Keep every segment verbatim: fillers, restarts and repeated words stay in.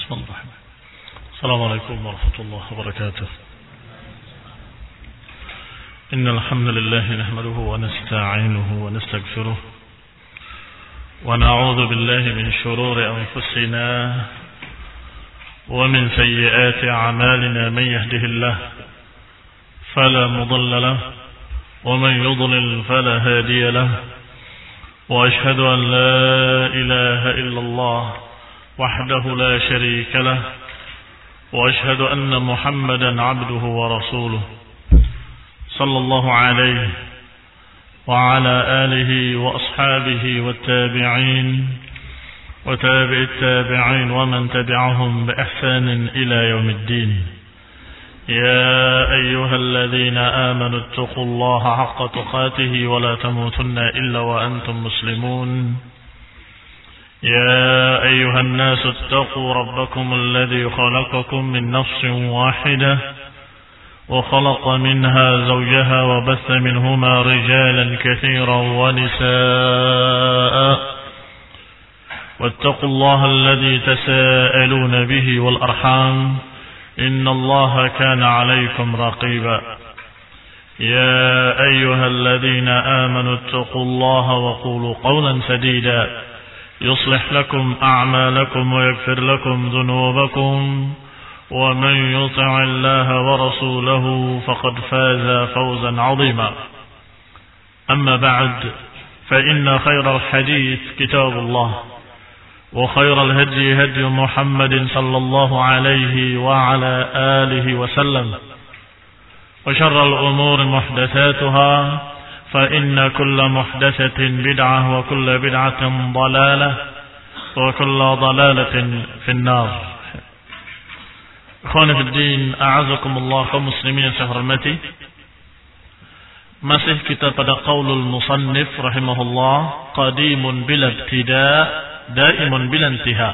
Bismillahirrahmanirrahim. Assalamualaikum warahmatullahi wabarakatuh. Innal hamdalillah nahmaduhu wa nasta'inuhu wa nastaghfiruh wa na'udzu billahi min shururi anfusina wa min sayyiati a'malina man yahdihillah fala mudilla lahu wa man yudlil fala hadiya lahu wa ashhadu an la ilaha illallah وحده لا شريك له وأشهد أن محمدا عبده ورسوله صلى الله عليه وعلى آله وأصحابه والتابعين وتابع التابعين ومن تبعهم بإحسان إلى يوم الدين يا أيها الذين آمنوا اتقوا الله حق تقاته ولا تموتن إلا وأنتم مسلمون يا أيها الناس اتقوا ربكم الذي خلقكم من نفس واحدة وخلق منها زوجها وبث منهما رجالا كثيرا ونساء واتقوا الله الذي تساءلون به والأرحام إن الله كان عليكم رقيبا يا أيها الذين آمنوا اتقوا الله وقولوا قولا سديدا يصلح لكم أعمالكم ويغفر لكم ذنوبكم ومن يطع الله ورسوله فقد فاز فوزا عظيما أما بعد فإن خير الحديث كتاب الله وخير الهدي هدي محمد صلى الله عليه وعلى آله وسلم وشر الأمور محدثاتها فإن كل محدثة بدعة وكل بدعة ضلالة وكل ضلالة في النار. Ikhwani fi din, a'azakumullah kaum muslimin yang saya hormati. Masih kita pada qaulul musannif rahimahullah, qadimun bila ibtida, daimun bila intiha.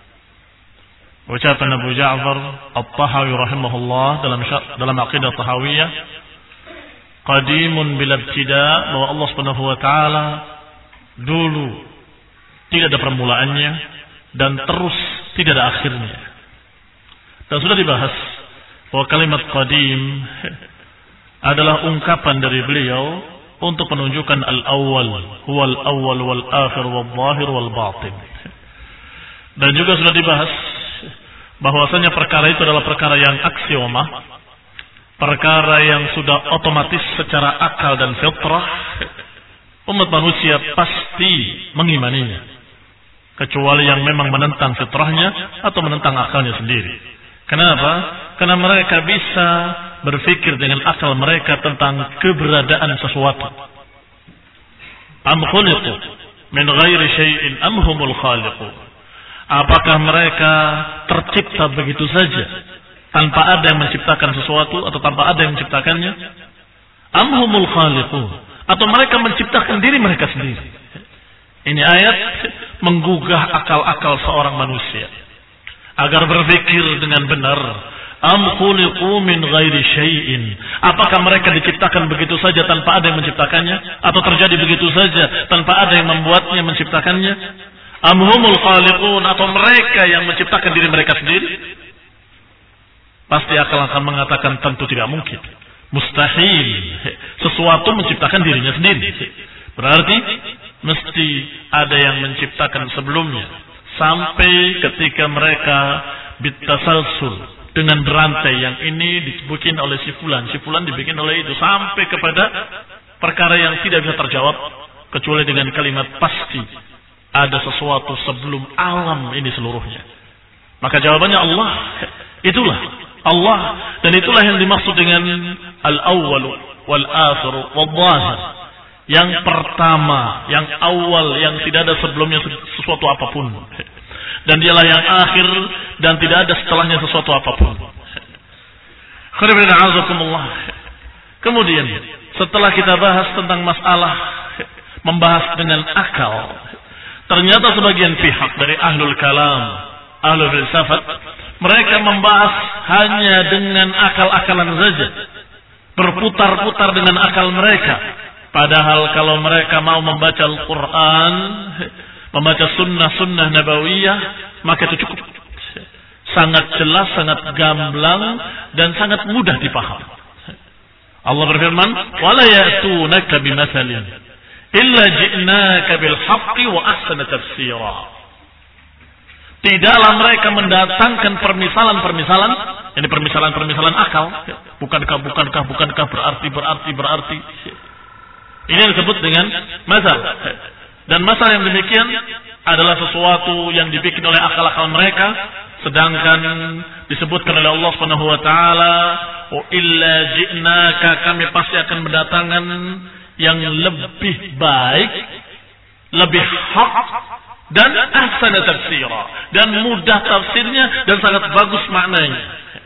Ucapan Abu Ja'far At-Tahawi rahimahullah dalam dalam aqidah Tahawiyah, qadimun bil ibtida, bahwa Allah Subhanahu wa taala dulu tidak ada permulaannya dan terus tidak ada akhirnya. Dan sudah dibahas bahwa kalimat qadim adalah ungkapan dari beliau untuk menunjukkan al-awwal, huwal awwal wal akhir wal zahir wal batin. Dan juga sudah dibahas bahwasanya perkara itu adalah perkara yang aksioma, perkara yang sudah otomatis secara akal dan fitrah umat manusia pasti mengimaninya, kecuali yang memang menentang fitrahnya atau menentang akalnya sendiri. Kenapa? Karena mereka bisa berpikir dengan akal mereka tentang keberadaan sesuatu. Am khuliqu min ghairi syai'in am humul khaliqun. Apakah mereka tercipta begitu saja tanpa ada yang menciptakan sesuatu atau tanpa ada yang menciptakannya? Amhumul khaliqun, atau mereka menciptakan diri mereka sendiri? Ini ayat menggugah akal-akal seorang manusia agar berpikir dengan benar. Am khuliqu min ghairi syai'in, apakah mereka diciptakan begitu saja tanpa ada yang menciptakannya, atau terjadi begitu saja tanpa ada yang membuatnya, menciptakannya? Amhumul khaliqun, atau mereka yang menciptakan diri mereka sendiri? Pasti akal akan mengatakan tentu tidak mungkin, mustahil sesuatu menciptakan dirinya sendiri. Berarti mesti ada yang menciptakan sebelumnya, sampai ketika mereka bitasalsul dengan berantai, yang ini dibikin oleh si fulan, si fulan dibikin oleh itu, sampai kepada perkara yang tidak bisa terjawab kecuali dengan kalimat pasti ada sesuatu sebelum alam ini seluruhnya. Maka jawabannya Allah. Itulah Allah, dan itulah yang dimaksud dengan al-awwal wal akhir wal zahir. Yang pertama, yang awal, yang tidak ada sebelumnya sesuatu apapun. Dan dialah yang akhir, dan tidak ada setelahnya sesuatu apapun. Kemudian setelah kita bahas tentang masalah membahas dengan akal, ternyata sebagian pihak dari ahlul kalam, ahlul filsafat, mereka membahas hanya dengan akal-akalan saja, berputar-putar dengan akal mereka. Padahal kalau mereka mau membaca Al-Quran, membaca sunnah-sunnah nabawiyah, maka itu cukup. sangat jelas, sangat gamblang dan sangat mudah dipaham. Allah berfirman, "Wala ya'tunaka bimatsalin illa ji'naka bil haqqi wa ahsana tafsira." Tidaklah mereka mendatangkan permisalan-permisalan, ini permisalan-permisalan akal, bukankah bukankah bukankah berarti berarti berarti. Ini yang disebut dengan masal. Dan masal yang demikian adalah sesuatu yang dibikin oleh akal-akal mereka, sedangkan disebutkan oleh Allah Subhanahu wa taala, "Wa illa ji'naka," kami pasti akan mendatangkan yang lebih baik, lebih hak dan ahsana tafsira, dan mudah tafsirnya dan sangat bagus maknanya.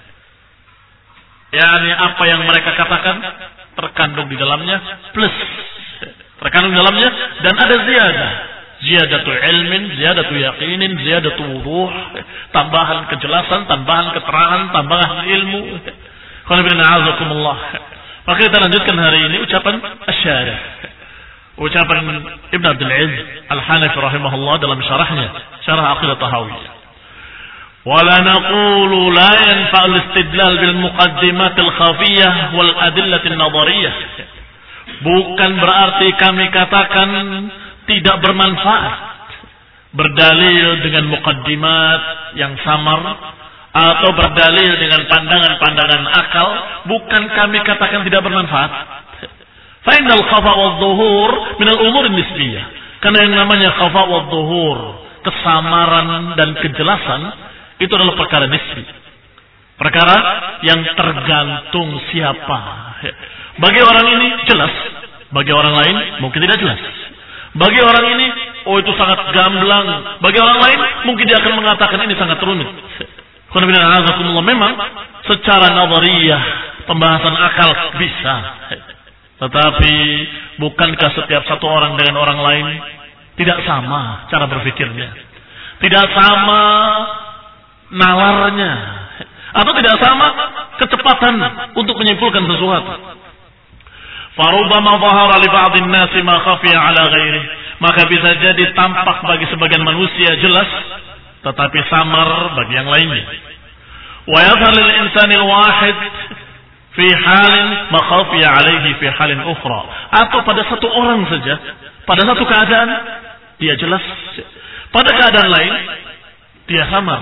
Yani apa yang mereka katakan terkandung di dalamnya plus terkandung di dalamnya dan ada ziyadah. Ziyadatu ilmin, ziyadatu yaqinin, ziyadatu wuduh, tambahan kejelasan, tambahan keterangan, tambahan ilmu. Alhamdulillah. Maka kita lanjutkan hari ini ucapan asy-syarih. Ucapan Ibn Abdul Aziz Al-Hanafi rahimahullah dalam syarahnya, syarah Aqidah Tahawiyah. Wala naqulu la yanfa'u al-istidlal bil muqaddimat al-khafiyyah wal adillah an-nadhariyah. Bukan berarti kami katakan tidak bermanfaat berdalil dengan muqaddimat yang samar atau berdalil dengan pandangan-pandangan akal. Bukan kami katakan tidak bermanfaat. Fa innal khafa wa dhuhur min al-umur nisbiyah. Karena yang namanya khafa wa dhuhur, kesamaran dan kejelasan, itu adalah perkara nisbi. Perkara yang tergantung siapa. Bagi orang ini jelas, bagi orang lain mungkin tidak jelas. Bagi orang ini, oh itu sangat gamblang. Bagi orang lain, mungkin dia akan mengatakan ini sangat rumit. Memang secara nazariyah, pembahasan akal bisa. Tetapi bukankah setiap satu orang dengan orang lain tidak sama cara berpikirnya, tidak sama nalarnya, atau tidak sama kecepatan untuk menyimpulkan sesuatu. Farubama dhahara li ba'dhin nasi ma khafiya ala ghairi. Maka bisa jadi tampak bagi sebagian manusia jelas, tetapi samar bagi yang lainnya. Wa yadhhar lil insani al-wahid fi halin ma khafiya alaihi fi halin ukhra. Atau pada satu orang saja, pada satu keadaan dia jelas, pada keadaan lain dia samar.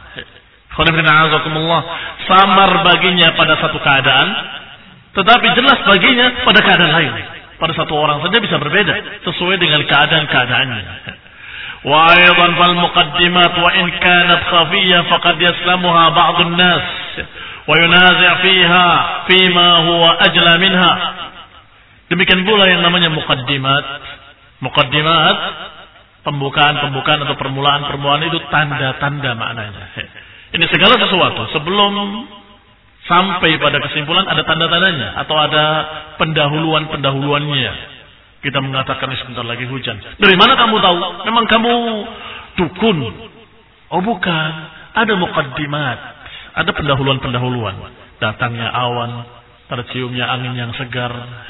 Samar baginya pada satu keadaan, tetapi jelas baginya pada keadaan lain. Pada satu orang saja bisa berbeda sesuai dengan keadaan-keadaannya. Wa aidan fal muqaddimat wa in kanat khafiyyah faqad yaslamuha ba'd an-nas wa yunazi' fiha fima huwa ajla minha. Demikian pula yang namanya muqaddimat. Muqaddimat, pembukaan-pembukaan atau permulaan-permulaan itu tanda-tanda maknanya. Ini segala sesuatu sebelum sampai pada kesimpulan ada tanda-tandanya atau ada pendahuluan-pendahuluannya. Kita mengatakan sebentar lagi hujan. Dari mana kamu tahu? Memang kamu dukun? Oh bukan. Ada muqaddimat. Ada pendahuluan-pendahuluan. Datangnya awan, terciumnya angin yang segar.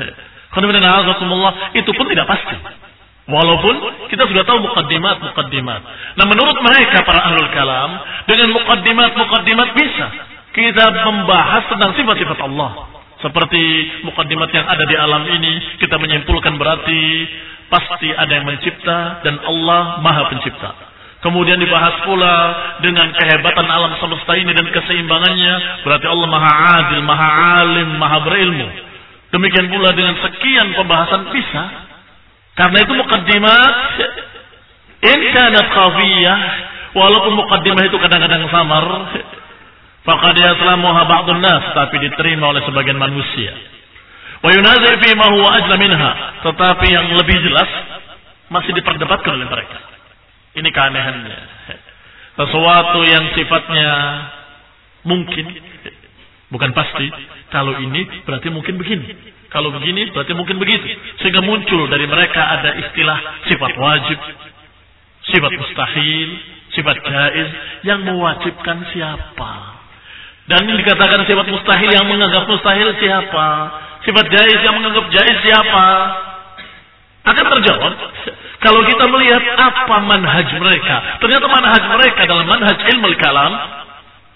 Itu pun tidak pasti. Walaupun kita sudah tahu muqaddimat-muqaddimat. Nah menurut mereka para ahlul kalam, dengan muqaddimat-muqaddimat bisa kita membahas tentang sifat-sifat Allah. Seperti mukaddimat yang ada di alam ini, kita menyimpulkan berarti pasti ada yang mencipta dan Allah Maha Pencipta. Kemudian dibahas pula dengan kehebatan alam semesta ini dan keseimbangannya, berarti Allah Maha Adil, Maha Alim, Maha Berilmu. Demikian pula dengan sekian pembahasan bisa. Karena itu mukaddimat in kanat khafiyah, walaupun mukaddimah itu kadang-kadang samar, faqad yaslamuha ba'dun nas, tapi diterima oleh sebagian manusia. Wa yunazi' fi ma huwa ajla minha, tetapi yang lebih jelas masih diperdebatkan oleh mereka. Ini keanehannya. Sesuatu yang sifatnya mungkin, bukan pasti. Kalau ini berarti mungkin begini. Kalau begini berarti mungkin begitu. Sehingga muncul dari mereka ada istilah sifat wajib, sifat mustahil, sifat jaiz. Yang mewajibkan siapa? Dan ini dikatakan sifat mustahil, yang menganggap mustahil siapa? Sifat jaiz yang menganggap jaiz siapa? Akan terjawab kalau kita melihat apa manhaj mereka. Ternyata manhaj mereka dalam manhaj ilmu kalam,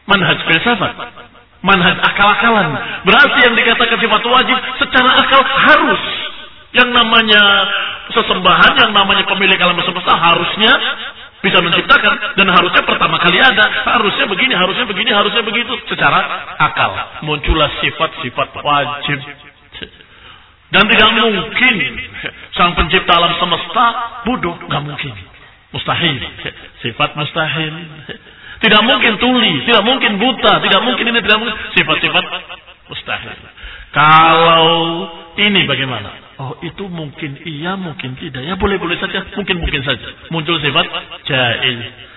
manhaj filsafat, manhaj akal-akalan. Berarti yang dikatakan sifat wajib secara akal harus. Yang namanya sesembahan, yang namanya pemilik alam semesta harusnya bisa menciptakan, dan harusnya pertama kali ada, harusnya begini, harusnya begini, harusnya begitu, secara akal muncullah sifat-sifat wajib. Dan tidak mungkin sang pencipta alam semesta bodoh, nggak mungkin, mustahil, sifat mustahil. Tidak mungkin tuli, tidak mungkin buta, tidak mungkin ini, tidak mungkin, sifat-sifat mustahil. Kalau ini bagaimana? Oh, itu mungkin iya, mungkin tidak. Ya boleh-boleh saja, mungkin-mungkin saja. Muncul sifat jaiz.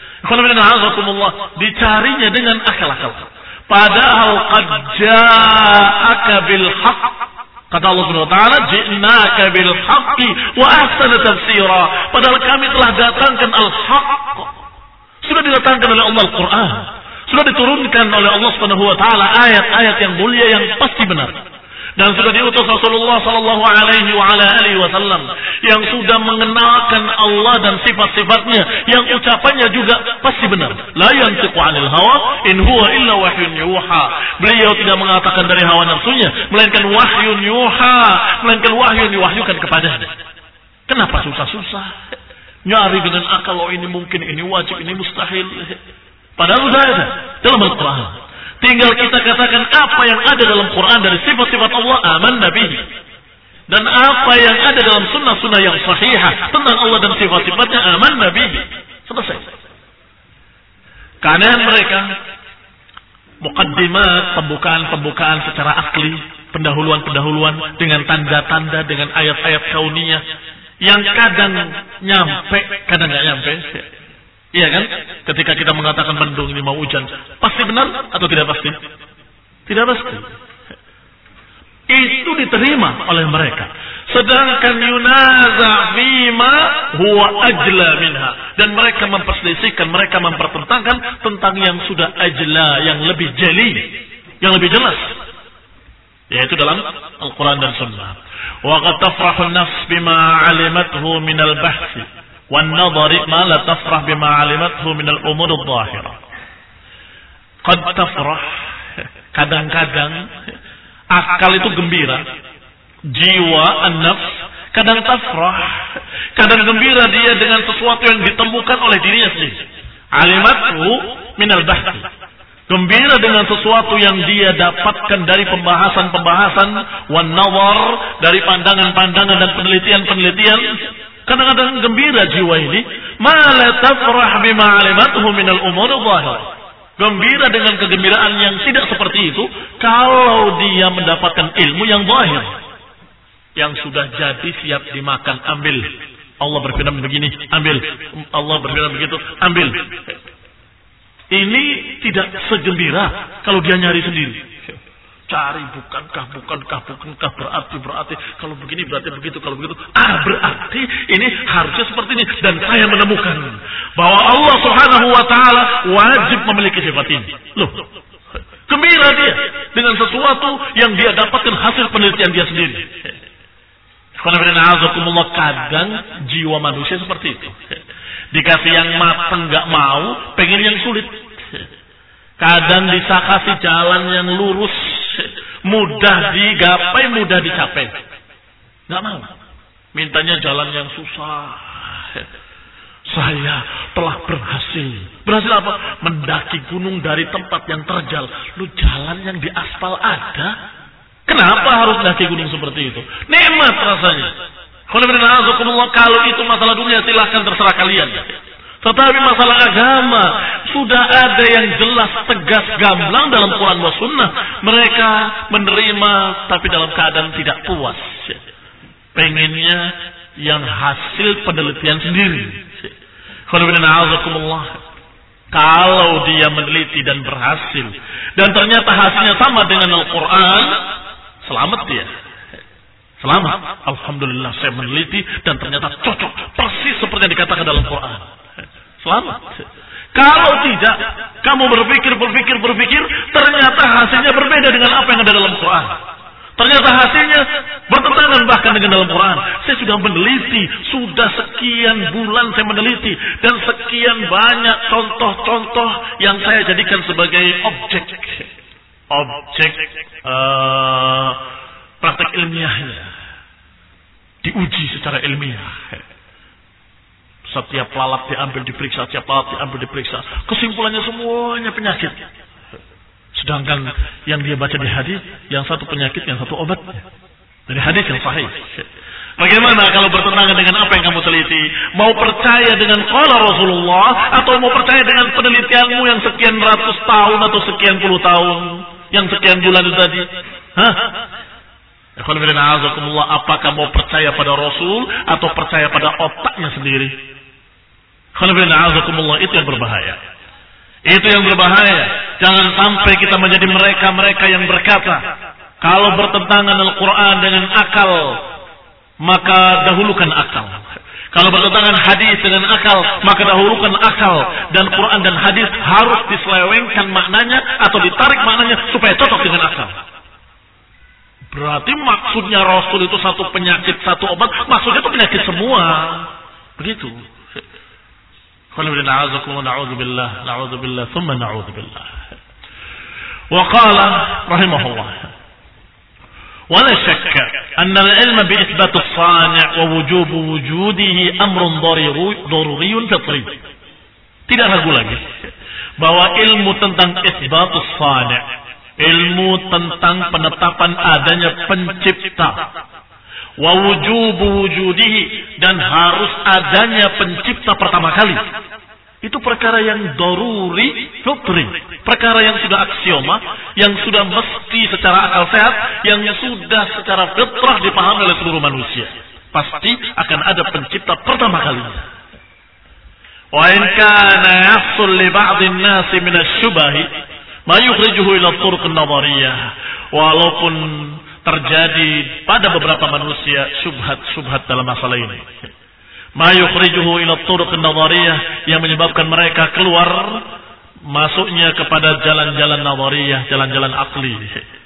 Dicarinya dengan akal-akal. Padahal qad ja'aka bil haqq. Kata Allah Subhanahu wa taala, "Ji'naka bil haqqi wa ahsana tafsira." Padahal kami telah datangkan al-haqq. Sudah didatangkan oleh Allah Al-Qur'an. Sudah diturunkan oleh Allah Subhanahu wa taala ayat-ayat yang mulia yang pasti benar. Dan sudah diutus Rasulullah sallallahu alaihi wa ala alihi wasallam yang sudah mengenalkan Allah dan sifat-sifatnya, yang ucapannya juga pasti benar. La yantiqu 'anil hawa in huwa illa wahyun yuha. Beliau tidak mengatakan dari hawa nafsunya, melainkan wahyun yuha, melainkan wahyu yang diwahyukan kepadanya. Kenapa susah-susah nyari dengan akal? Oh, ini mungkin, ini wajib, ini mustahil. Padahal sudah ada dalam Al-Qur'an. Tinggal kita katakan apa yang ada dalam Quran dari sifat-sifat Allah, aman nabi. Dan apa yang ada dalam sunnah-sunnah yang sahihah tentang Allah dan sifat-sifatnya, aman nabi. Selesai. Karena mereka mukaddimat, pembukaan-pembukaan secara akli, pendahuluan-pendahuluan dengan tanda-tanda, dengan ayat-ayat kauniyah yang kadang nyampe, kadang nggak nyampe. Iya kan? Ketika kita mengatakan mendung ini mau hujan, pasti benar atau tidak pasti? Tidak pasti. Itu diterima oleh mereka. Sedangkan yunaza fima huwa ajla minha. Dan mereka memperselisihkan, mereka mempertentangkan tentang yang sudah ajla, yang lebih jeli, yang lebih jelas. Yaitu dalam Al-Quran dan Sunnah. Wa qad tafrahu an-nafs bima 'alimathu min al-bahthi. وَالنَّظَرِ مَا لَا تَفْرَحْ بِمَا عَلِمَتْهُ مِنَ الْأُمُورِ الظَّاهِرَةِ. قَدْ تَفْرَحْ, kadang-kadang akal itu gembira, jiwa an-nafs kadang tafrah, kadang gembira dia dengan sesuatu yang ditemukan oleh dirinya sendiri. Alimathu minal bahthi, gembira dengan sesuatu yang dia dapatkan dari pembahasan-pembahasan, wan nazar, dari pandangan-pandangan dan penelitian-penelitian. Kadang-kadang gembira jiwa ini, ma la tafrah bima 'alimathu minal umur dhahir. Gembira dengan kegembiraan yang tidak seperti itu kalau dia mendapatkan ilmu yang zahir, yang sudah jadi siap dimakan, ambil. Allah berfirman begini, ambil. Allah berfirman begitu, ambil. Ini tidak segembira kalau dia nyari sendiri. Cari bukankah, bukankah, bukankah, berarti, berarti, kalau begini berarti begitu, kalau begitu, ah berarti ini harusnya seperti ini. Dan saya menemukan bahwa Allah Subhanahu wa ta'ala wajib memiliki sifat ini. Loh, gembira dia dengan sesuatu yang dia dapatkan hasil penelitian dia sendiri. Kadang jiwa manusia seperti itu. Dikasih yang matang gak mau, pengen yang sulit. Kadang disakasi jalan yang lurus, mudah digapai, mudah dicapai, nggak mau. Mintanya jalan yang susah. Saya telah berhasil. Berhasil apa? Mendaki gunung dari tempat yang terjal. Lu jalan yang di aspal ada. Kenapa harus mendaki gunung seperti itu? Nikmat rasanya. Kalau itu masalah dunia silahkan terserah kalian. Tetapi masalah agama sudah ada yang jelas, tegas, gamblang dalam Quran wa Sunnah. Mereka menerima tapi dalam keadaan tidak puas. Pengennya yang hasil penelitian sendiri. Kalau dia meneliti dan berhasil dan ternyata hasilnya sama dengan Al-Quran, selamat dia. Selamat. Alhamdulillah saya meneliti dan ternyata cocok persis seperti yang dikatakan dalam Quran. Selamat. Kalau tidak, kamu berpikir, berpikir, berpikir, ternyata hasilnya berbeda dengan apa yang ada dalam Quran. Ternyata hasilnya bertentangan bahkan dengan dalam Quran. Saya sudah meneliti, sudah sekian bulan saya meneliti, dan sekian banyak contoh-contoh yang saya jadikan sebagai objek, objek uh, praktek ilmiahnya, diuji secara ilmiah. Setiap lalat diambil diperiksa, setiap lalat diambil diperiksa. Kesimpulannya semuanya penyakit. Sedangkan yang dia baca di hadis, yang satu penyakit, yang satu obat. Dari hadis yang sahih. Bagaimana kalau bertentangan dengan apa yang kamu teliti? Mau percaya dengan qala Rasulullah atau mau percaya dengan penelitianmu yang sekian ratus tahun atau sekian puluh tahun, yang sekian bulan itu tadi? Hah? Apakah mau percaya pada Rasul atau percaya pada otaknya sendiri? Itu yang berbahaya. Itu yang berbahaya. Jangan sampai kita menjadi mereka-mereka yang berkata, kalau bertentangan Al-Quran dengan akal, maka dahulukan akal. Kalau bertentangan hadis dengan akal, maka dahulukan akal. Dan Quran dan hadis harus diselewengkan maknanya atau ditarik maknanya supaya cocok dengan akal. Berarti maksudnya Rasul itu satu penyakit, satu obat. Maksudnya itu penyakit semua. Begitu. Na'udzubillah, na'udzubillah, thumma na'udzubillah. Wa qala rahimahullah. ولا شك أن العلم بإثبات الصانع ووجوب وجوده أمر ضروري فطري. Tidak ragu lagi bahwa ilmu tentang isbatus sani', ilmu tentang penetapan adanya pencipta, wa wujubu wujudihi, dan harus adanya pencipta pertama kali. Itu perkara yang daruri fitri, perkara yang sudah aksioma, yang sudah mesti secara akal sehat, yang sudah secara fitrah dipahami oleh seluruh manusia. Pasti akan ada pencipta pertama kalinya. Wa in kana yahsul li ba'd an-nas min asy-syubah ma yukhrijuhu ila turuq an-nadhariyah. Walaupun terjadi pada beberapa manusia syubhat-syubhat dalam masalah ini, ma yukhrijuhu ila turuq an-nadhariyah, yang menyebabkan mereka keluar masuknya kepada jalan-jalan nadhariyah, jalan-jalan akli.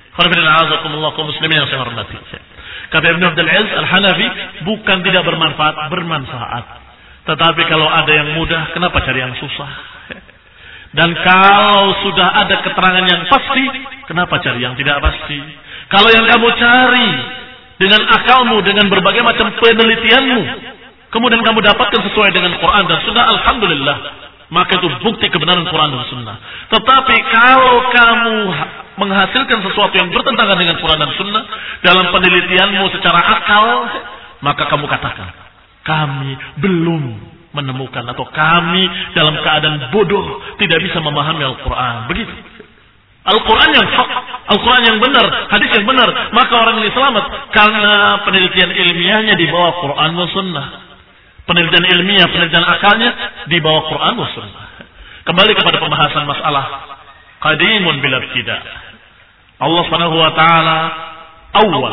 Qul muslimin yang saya hormati. Kata Ibn Abdul Aziz Al-Hanafi, bukan tidak bermanfaat, bermanfaat. Tetapi kalau ada yang mudah, kenapa cari yang susah? Dan kalau sudah ada keterangan yang pasti, kenapa cari yang tidak pasti? Kalau yang kamu cari dengan akalmu, dengan berbagai macam penelitianmu, kemudian kamu dapatkan sesuai dengan Quran dan Sunnah, alhamdulillah, maka itu bukti kebenaran Quran dan Sunnah. Tetapi kalau kamu menghasilkan sesuatu yang bertentangan dengan Quran dan Sunnah dalam penelitianmu secara akal, maka kamu katakan, kami belum menemukan, atau kami dalam keadaan bodoh tidak bisa memahami Al-Quran. Begitu. Al-Quran yang hak, Al-Quran yang benar, hadis yang benar, maka orang ini selamat karena penelitian ilmiahnya di bawah Quran dan Sunnah. Penelitian ilmiah, penelitian akalnya di bawah Quran dan Sunnah. Kembali kepada pembahasan masalah qadimun bila ibtida. Allah Subhanahu wa taala awal,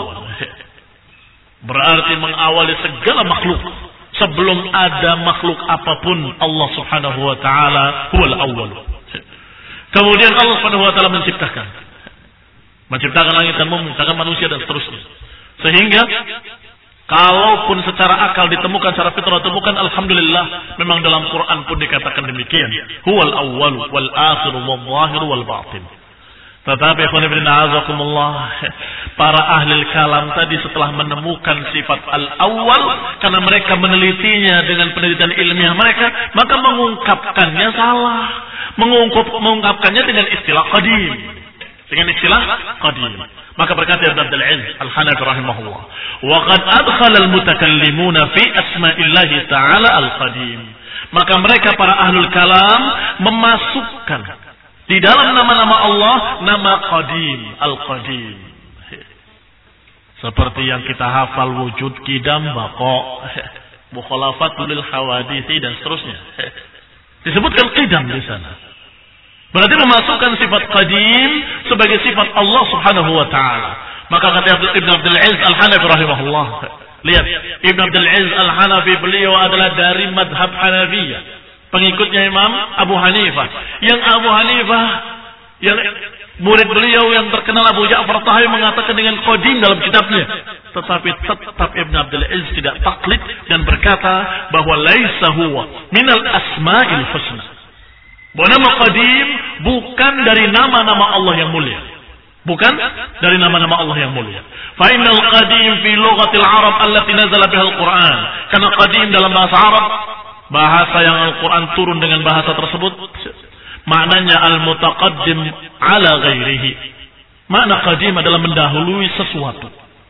berarti mengawali segala makhluk. Sebelum ada makhluk apapun, Allah Subhanahu wa taala huwal awwal. Kemudian Allah Subhanahu wa taala menciptakan. Menciptakan langit dan bumi, menciptakan manusia dan seterusnya. Sehingga kalaupun secara akal ditemukan, secara fitrah ditemukan, alhamdulillah, memang dalam Quran pun dikatakan demikian. Huwal awwal wal akhir wal zahir wal batin. Tetapi para ahli kalam tadi setelah menemukan sifat al-awwal, karena mereka menelitinya dengan penelitian ilmiah mereka, maka mengungkapkannya salah. Mengungkap, mengungkapkannya dengan istilah qadim. Dengan istilah qadim. Maka berkata Ibn Abdul Aziz Al-Hanafi rahimahullah, wa qad adkhala al-mutakallimuna fi asma'illahi ta'ala al-qadim. Maka mereka para ahlul kalam memasukkan di dalam nama-nama Allah nama qadim, al-qadim. Seperti yang kita hafal wujud, qidam, baqa, mukhalafatul lil hawadits dan seterusnya. Disebutkan qidam di sana. Berarti memasukkan sifat qadim sebagai sifat Allah Subhanahu wa taala. Maka kata Ibn Abdul Aziz Al-Hanafi rahimahullah, lihat, Ibn Abdul Aziz Al-Hanafi beliau adalah dari madhab Hanafiyah, pengikutnya Imam Abu Hanifah. Yang Abu Hanifah yang Murid beliau yang terkenal Abu Ja'far Tahawi mengatakan dengan qadim dalam kitabnya. Tetapi tetap Ibn Abdul Aziz tidak taklid dan berkata bahwa laisa huwa minal asma'il husna. Bahwa nama qadim bukan dari nama-nama Allah yang mulia. Bukan dari nama-nama Allah yang mulia. Fa innal qadim fi lughatil Arab allati nazala biha al-Qur'an. Karena qadim dalam bahasa Arab, bahasa yang Al-Qur'an turun dengan bahasa tersebut, maknanya al-mutaqaddim ala ghairihi. Makna qadim adalah mendahului sesuatu.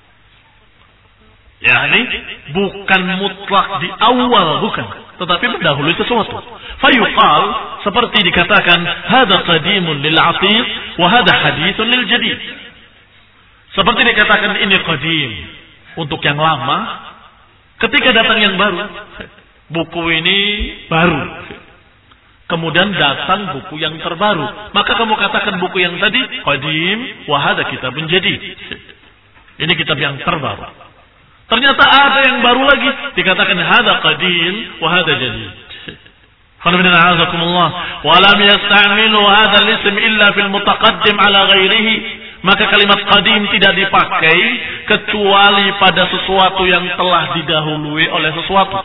Yani bukan mutlak di awal, bukan, tetapi mendahului sesuatu. Fayuqal, seperti dikatakan, hada qadimun lil atiq wa hada hadithun lil jadid. Seperti dikatakan ini qadim untuk yang lama, ketika datang yang baru, buku ini baru. Kemudian datang buku yang terbaru, maka kamu katakan buku yang tadi qadim wa hada kitabun jadid. Ini kitab yang terbaru. Ternyata ada yang baru lagi, dikatakan hada qadim wa hada jadid. Qanabina a'azakumullah wa lam yasta'milu hadha al-ism illa fil mutaqaddim ala ghairihi. Maka kalimat qadim tidak dipakai kecuali pada sesuatu yang telah didahului oleh sesuatu.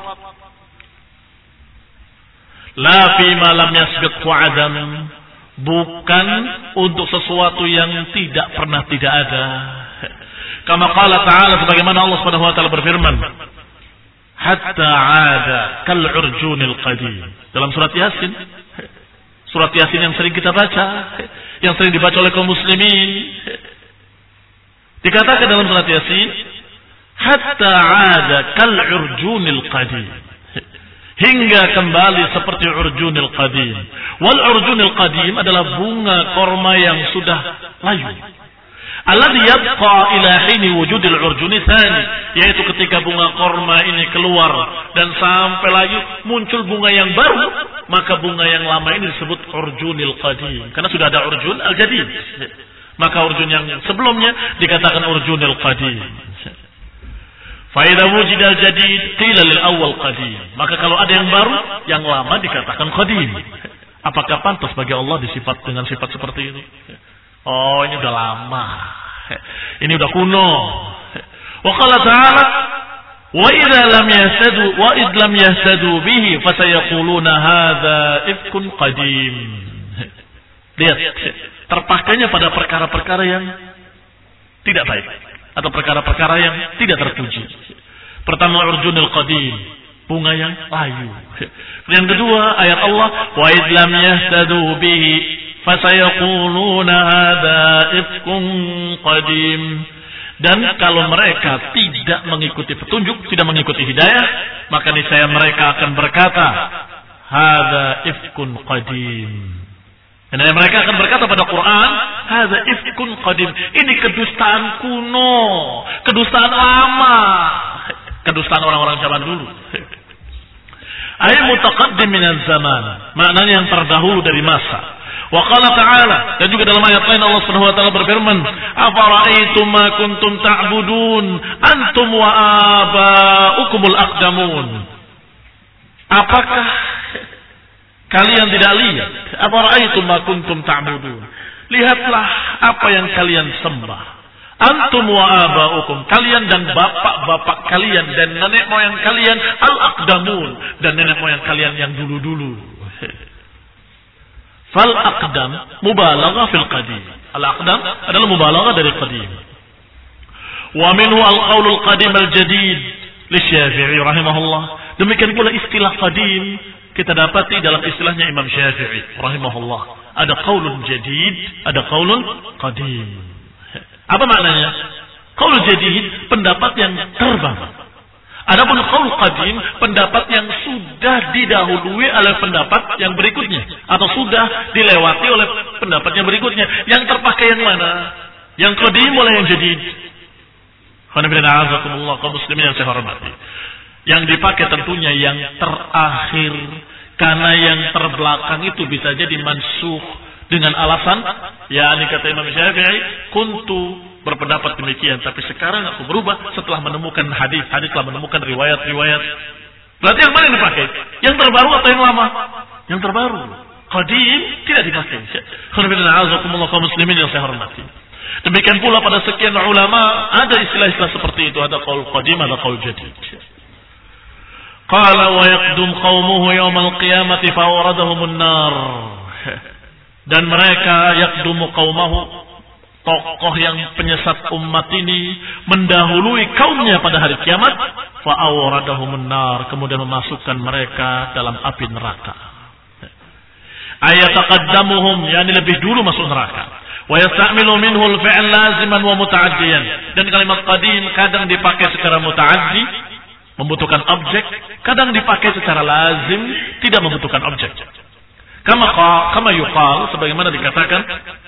La fi ma lam yasbiqhu adam, bukan untuk sesuatu yang tidak pernah tidak ada. Kama qala ta'ala, sebagaimana Allah Subhanahu wa taala berfirman, hatta 'ada kal urjunil qadim. Dalam surat Yasin, surat Yasin yang sering kita baca, yang sering dibaca oleh kaum muslimin, dikatakan dalam surat Yasin, hatta 'ada kal urjunil qadim, hingga kembali seperti urjunil qadim. Wal urjunil qadim adalah bunga korma yang sudah layu. Alladhi yabqa ila hini wujudil urjuni tsani, yaitu ketika bunga korma ini keluar dan sampai lagi muncul bunga yang baru, maka bunga yang lama ini disebut urjunil qadim, karena sudah ada urjun al-jadid. Maka urjun yang sebelumnya dikatakan urjunil qadim. Fa idza wujida al-jadid qila lil awwal qadim. Maka kalau ada yang baru, yang lama dikatakan qadim. Apakah pantas bagi Allah disifat dengan sifat seperti ini? Oh, ini udah lama. Ini udah kuno. Wa qala ta'ala, wa idza lam yasadu wa id lam yasadu bihi fasayaquluna hadza ifkun qadim. Lihat, terpakainya pada perkara-perkara yang tidak baik atau perkara-perkara yang tidak terpuji. Pertama, urjunul qadim, bunga yang layu. Yang kedua, ayat Allah, wa id lam yasadu bihi fasayaquluna hadza ifkun qadim. Dan kalau mereka tidak mengikuti petunjuk, tidak mengikuti hidayah, maka niscaya mereka akan berkata hadza ifkun qadim. Dan mereka akan berkata pada Quran, hadza ifkun qadim, ini kedustaan kuno, kedustaan lama, kedustaan orang-orang zaman dulu. Ay mutaqaddim minaz zaman, maknanya yang terdahulu dari masa. Wa qala ta'ala, dan juga dalam ayat lain Allah Subhanahu wa taala berfirman, afara'aytum ma kuntum ta'budun antum wa aba'ukumul aqdamun. Apakah kalian tidak lihat? Afara'aytum ma kuntum ta'budun. Lihatlah apa yang kalian sembah. Antum wa aba'ukum, kalian dan bapak-bapak kalian dan nenek moyang kalian, al-aqdamun, dan nenek moyang kalian yang dulu-dulu. Fal aqdam mubalaghah fil qadim. Al aqdam adalah mubalaghah dari qadim. Wa minhu al qaulul qadim al jadid li Syafi'i rahimahullah. Demikian pula istilah qadim kita dapati dalam istilahnya Imam Syafi'i rahimahullah. Ada qaulun jadid, ada qaulun qadim. Apa maknanya? Qaul jadid, pendapat yang terbaru. Adapun qaul qadim, pendapat yang sudah didahului oleh pendapat yang berikutnya, atau sudah dilewati oleh pendapat yang berikutnya. Yang terpakai yang mana? Yang qadim oleh yang jadid. Alhamdulillah, kaum muslimin yang saya hormati. Yang dipakai tentunya yang terakhir, karena yang terbelakang itu bisa jadi mansukh dengan alasan, ya ini kata Imam Syafi'i, kuntu berpendapat demikian, tapi sekarang aku berubah setelah menemukan hadis, hadis telah menemukan riwayat-riwayat. Berarti yang mana yang dipakai? Yang terbaru atau yang lama? Yang terbaru. qadim tidak dipakai. Alhamdulillah kaum muslimin yang saya hormati. Demikian pula pada sekian ulama ada istilah-istilah seperti itu, ada qaul qadim, ada qaul jadid. Qala wa yaqdum qaumuhu yaumal qiyamati fa awradahumun nar. Dan mereka yaqdumu qaumahu, tokoh yang penyesat umat ini mendahului kaumnya pada hari kiamat, fa awradahumun nar, kemudian memasukkan mereka dalam api neraka. Ayataqaddamuhum, yakni lebih dulu masuk neraka. Wa yasta'milu minhu al-fi'l laziman wa muta'addiyan. Dan kalimat qadim kadang dipakai secara muta'addi, membutuhkan objek, kadang dipakai secara lazim, tidak membutuhkan objek. Kama kama yuqal, sebagaimana dikatakan,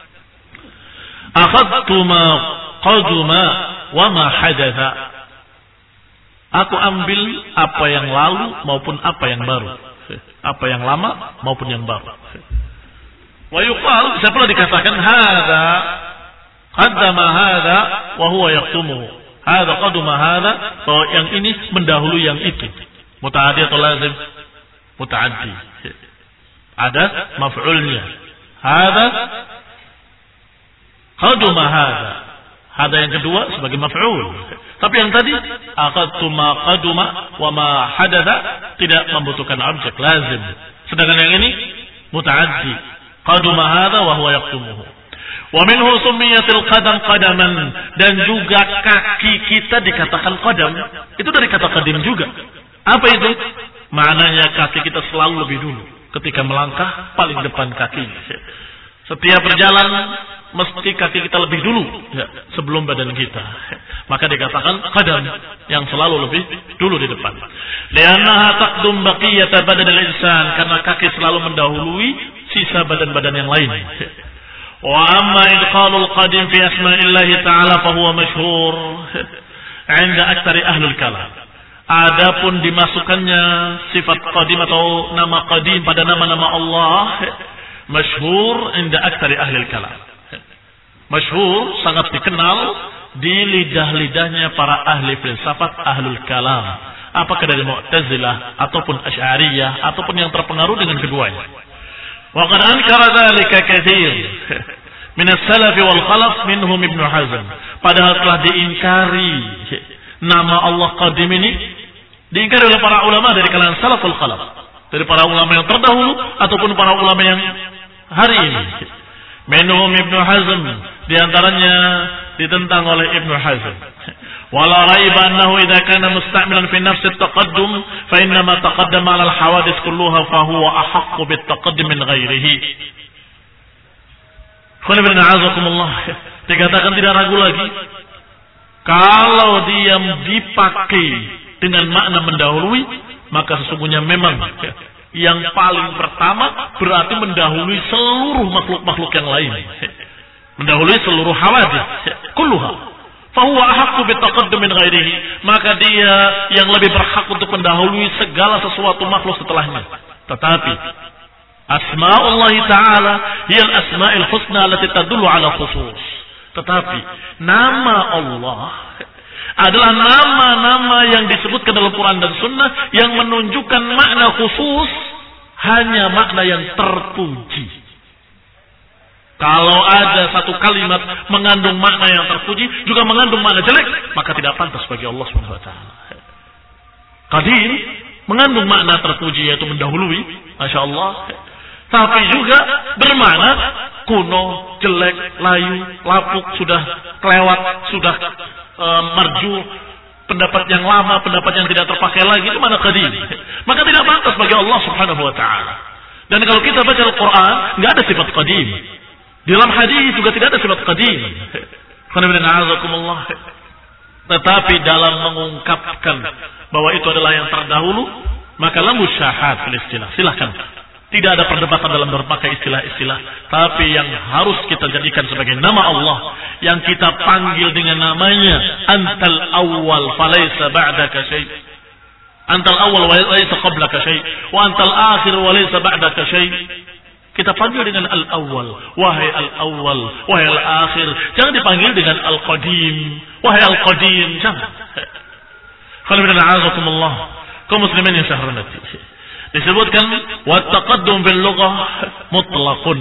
akhadtu ma qaduma wa ma hadatha. Aku ambil apa yang lalu maupun apa yang baru. Apa yang lama maupun yang baru. Wa yuqal, bisa pula dikatakan hadza qaddama hadza wa huwa yaqtumuhu. Hadza qaddama hadza, bahwa yang ini mendahului yang itu. Mutaaddi atau lazim? Mutaaddi. Ada maf'ulnya. Hadza qaddama hadza. Hadza yang kedua sebagai maf'ul. Tapi yang tadi aqadtu ma qaddama wa ma hadatha tidak membutuhkan objek lazim. Sedangkan yang ini mutaaddi. Qaduma hadza wa huwa yaqtumuhu. Wa minhu summiyatil qadam qadaman, dan juga kaki kita dikatakan qadam. Itu dari kata qadim juga. Apa itu? Maknanya kaki kita selalu lebih dulu. Ketika melangkah paling depan kaki. Setiap berjalan mesti kaki kita lebih dulu ya, sebelum badan kita. Maka dikatakan qadam, yang selalu lebih dulu di depan. Li'annaha taqdum baqiyata badanil insan, karena kaki selalu mendahului sisa badan-badan yang lain. Wa amma idkhalul qadim fi asma'illahi ta'ala fa huwa masyhur 'inda aktsari ahlul kalam. Adapun dimasukkannya sifat qadim atau nama qadim pada nama-nama Allah, masyhur 'inda aktsari ahlul kalam. Masyhur, sangat dikenal di lidah-lidahnya para ahli filsafat, ahlul kalam. Apakah dari Mu'tazilah ataupun Asy'ariyah ataupun yang terpengaruh dengan keduanya. Wa qad ankara dzalika katsir min as-salaf wal khalaf minhum Ibnu Hazm. Padahal telah diingkari nama Allah Qadim ini, diingkari oleh para ulama dari kalangan salaf wal khalaf, dari para ulama yang terdahulu ataupun para ulama yang hari ini. Minhum Ibnu Hazm, di antaranya ditentang oleh Ibnu Hazm. Wala raiba annahu idza kana musta'milan fi nafsi at-taqaddum fa inna ma taqaddama 'ala al-hawadith kulluha fa huwa ahaqqu bit-taqaddum min ghairihi. Khulibna a'azakumullah. Dikatakan tidak ragu lagi, kalau dia dipakai dengan makna mendahului, maka sesungguhnya memang yang paling pertama berarti mendahului seluruh makhluk-makhluk yang lain. Mendahului seluruh hawadith kulluha. Fahuwa ahaqqu bitaqaddum min ghairihi, maka dia yang lebih berhak untuk mendahului segala sesuatu makhluk setelahnya. Tetapi asma'ullah ta'ala hiya al-asma'il husna allati tadullu 'ala khusus. Tetapi nama Allah adalah nama-nama yang disebutkan dalam Quran dan Sunnah yang menunjukkan makna khusus, hanya makna yang terpuji. Kalau ada satu kalimat mengandung makna yang terpuji, juga mengandung makna jelek, maka tidak pantas bagi Allah Subhanahu wa taala. Qadim mengandung makna terpuji, yaitu mendahului, Masya Allah. Tapi juga bermakna kuno, jelek, layu, lapuk, sudah kelewat, sudah e, marju, pendapat yang lama, pendapat yang tidak terpakai lagi, itu mana qadim. Maka tidak pantas bagi Allah Subhanahu wa taala. Dan kalau kita baca Al-Quran, nggak ada sifat qadim. Di dalam hadis juga tidak ada sifat qadim. Tetapi dalam mengungkapkan bahwa itu adalah yang terdahulu, maka la musyahat fil istilah. Silakan. Tidak ada perdebatan dalam berbagai istilah-istilah. Tapi yang harus kita jadikan sebagai nama Allah, yang kita panggil dengan namanya, antal awwal falaysa ba'daka syai'. Antal awwal wa laysa qablaka syai'. Wa antal akhir wa laysa ba'daka syai'. Kita panggil dengan al-awwal, wahai al-awwal, wahai al-akhir. Jangan dipanggil dengan al-qadim, wahai al-qadim. Jangan. Khalifah a'azakumullah. Kaum muslimin yang saya hormati. Disebutkan wa taqaddum bil lughah mutlaqun.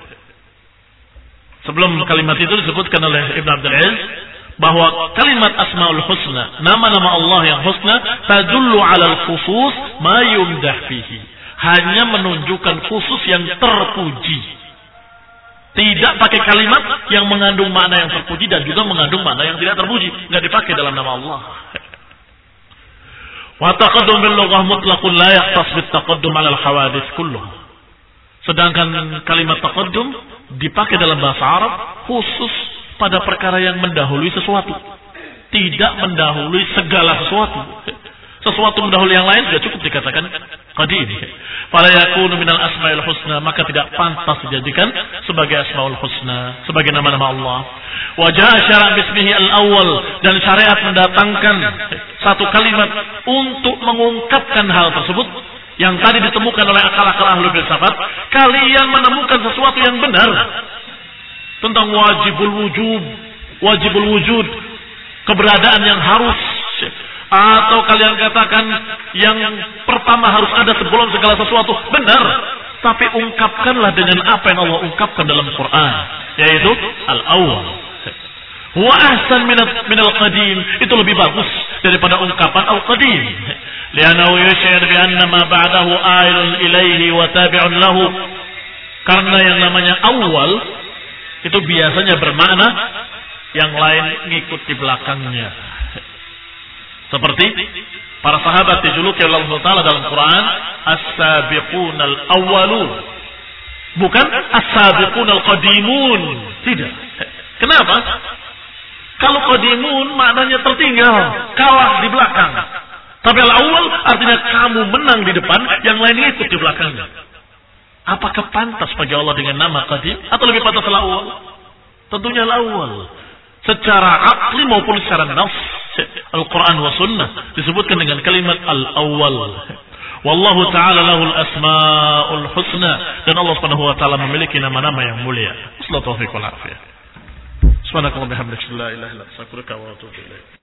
Sebelum kalimat itu disebutkan oleh Ibn Abdul Aziz bahwa kalimat Asmaul Husna, nama-nama Allah yang husna, tadullu 'alal khusus ma yumdah fihi. Hanya menunjukkan khusus yang terpuji. Tidak pakai kalimat yang mengandung makna yang terpuji dan juga mengandung makna yang tidak terpuji. Enggak dipakai dalam nama Allah. Wa taqaddum bil lughah mutlaqun la yaqtas bit taqaddum 'ala al hawadits kulluh. Sedangkan kalimat taqaddum dipakai dalam bahasa Arab khusus pada perkara yang mendahului sesuatu. Tidak mendahului segala sesuatu. Sesuatu mendahului yang lain sudah cukup dikatakan qadim. Fala yakunu minal asmaul husna, maka tidak pantas dijadikan sebagai asmaul husna, sebagai nama-nama Allah. Wa jaa syara' bismihi al-awwal, dan syariat mendatangkan satu kalimat untuk mengungkapkan hal tersebut yang tadi ditemukan oleh akal-akal ahli filsafat. Kalian menemukan sesuatu yang benar tentang wajibul wujud, wajibul wujud, keberadaan yang harus, atau kalian katakan yang pertama harus ada sebelum segala sesuatu, benar, tapi ungkapkanlah dengan apa yang Allah ungkapkan dalam Quran, yaitu al-awwal. Wa ahsan minal qadim, itu lebih bagus daripada ungkapan al-qadim. Li'annahu yushir bi anna ma ba'dahu ailun ilaihi wa tabi'un lahu. Karena yang namanya awal itu biasanya bermakna yang lain ngikut di belakangnya. Seperti para sahabat dijuluki oleh Allah Taala dalam Quran as-sabiqunal awwalun, bukan as-sabiqunal qadimun. Tidak. Kenapa? Kalau qadimun maknanya tertinggal, kalah di belakang. Tapi al-awwal artinya kamu menang di depan, yang lain ngikut di belakangnya. Apakah pantas bagi Allah dengan nama qadim atau lebih pantas al-awwal? Tentunya al-awwal. Secara akli maupun secara nafs, Al-Quran wa sunnah disebutkan dengan kalimat al-awwal. Wallahu ta'ala lahul asma'ul husna, dan Allah Subhanahu wa taala memiliki nama-nama yang mulia. Wassalatu taufiq wal afiyah. Subhanakallah bihamdika la ilaha illa anta astaghfiruka wa atubu ilaik.